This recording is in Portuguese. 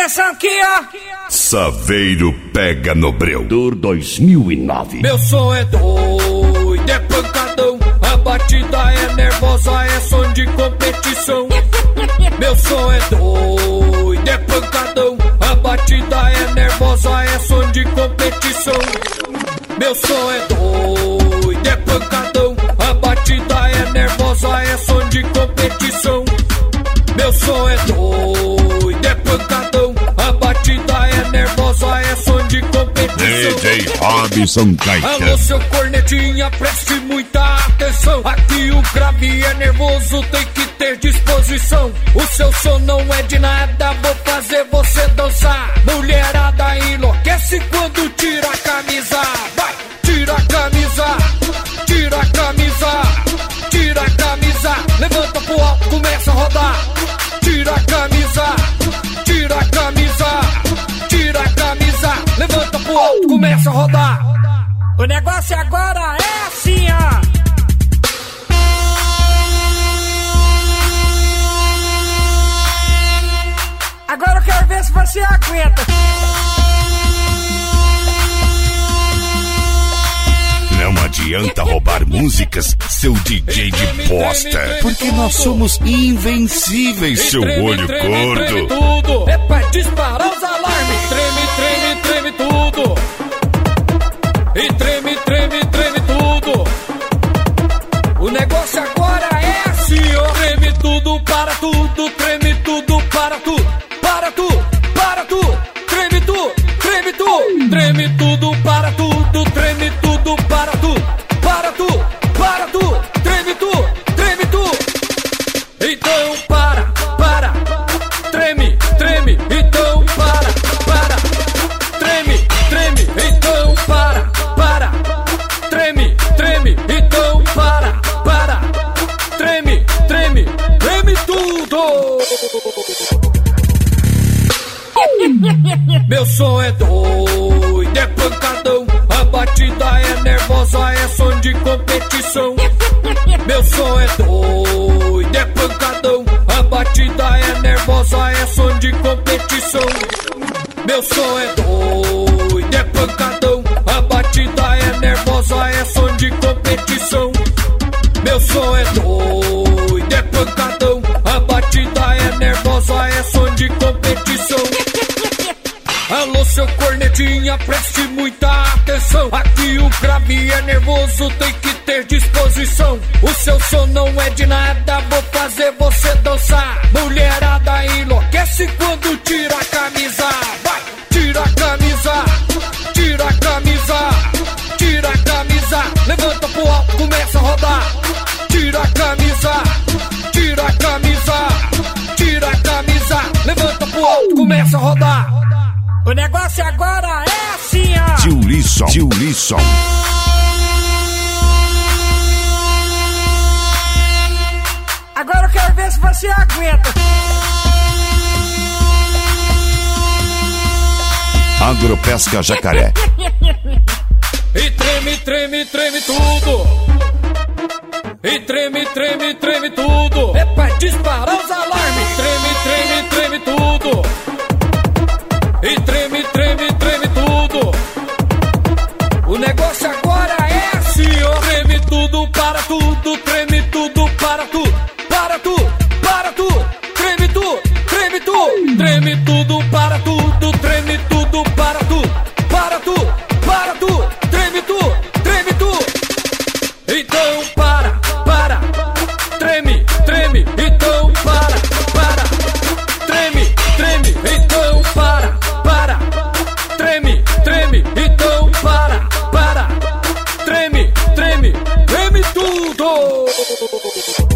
atenção aqui, ó. Saveiro pega no breu. Dor 2009. Meu som é doido, é pancadão. A batida é nervosa, é som de competição. Meu som é doido, é pancadão. A batida é nervosa, é som de competição. Meu som é doido, é pancadão. A batida é nervosa, é som de competição. Meu som é doido, é pancadão. A batida é nervosa, é som de competição. DJ Robson Caetano. Alô, seu cornetinha, preste muita atenção. Aqui o grave é nervoso, tem que ter disposição. O seu som não é de nada, vou fazer você dançar. Mulherada enlouquece quando tira a camisa. Vai, tira a camisa, tira a camisa, tira a camisa. Levanta pro alto, começa a rodar. Tira a camisa, tira a camisa, tira a camisa. Levanta pro alto, começa a rodar. O negócio agora é assim, ó. Agora eu quero ver se você aguenta. Não adianta roubar músicas, seu DJ de bosta. Porque nós somos invencíveis, seu olho gordo. Treme tudo. É pra disparar os alarmes. Treme, treme, treme tudo. E treme, treme, treme tudo. O negócio agora é assim, ó. Treme tudo, para tudo. Treme tudo, para tudo. Para tudo, para tudo. Treme tudo, treme tudo. Treme tudo, para tudo. Treme tudo, para tudo. Para tudo, para tudo. Treme tudo, treme tudo. Então para. Treme, treme. Então para. Treme, treme. Então para. Treme, treme. Então para. Treme, treme. Treme tudo. Meu som é doido, é pancadão. A batida é nervosa, é som de competição. Meu som é doido, é pancadão. A batida é nervosa, é som de competição. Meu som é doido, é pancadão. A batida é nervosa, é som de competição. Meu som é doido, é pancadão. A batida é nervosa, é som de competição. Alô, seu cornetinha, preste muita atenção. Aqui o grave é nervoso, tem que ter disposição. O seu som não é de nada, vou fazer você dançar. Mulherada enlouquece quando tira a camisa. Vai, tira a camisa, tira a camisa, tira a camisa. Levanta pro alto, começa a rodar. Tira a camisa, tira a camisa, tira a camisa. Levanta pro alto, começa a rodar. O negócio agora é assim, ó. Julisson. Agora eu quero ver se você aguenta. Agropesca Jacaré. E treme, treme, treme tudo. E treme, treme, treme tudo. É pra disparar os alarmes. Treme, treme, treme tudo. E treme, treme, treme tudo. O negócio agora é assim, ó. Treme tudo, para tudo. Treme tudo, para tudo. Para tudo, para tudo. Treme tudo, treme tudo. Treme tudo, para tudo. Treme tudo, para tudo. Para tudo, para tudo. Treme tudo, treme tudo. Então para. Treme, treme. Então para. Treme, treme. Então para. Treme, treme, então para. Treme, treme, treme tudo.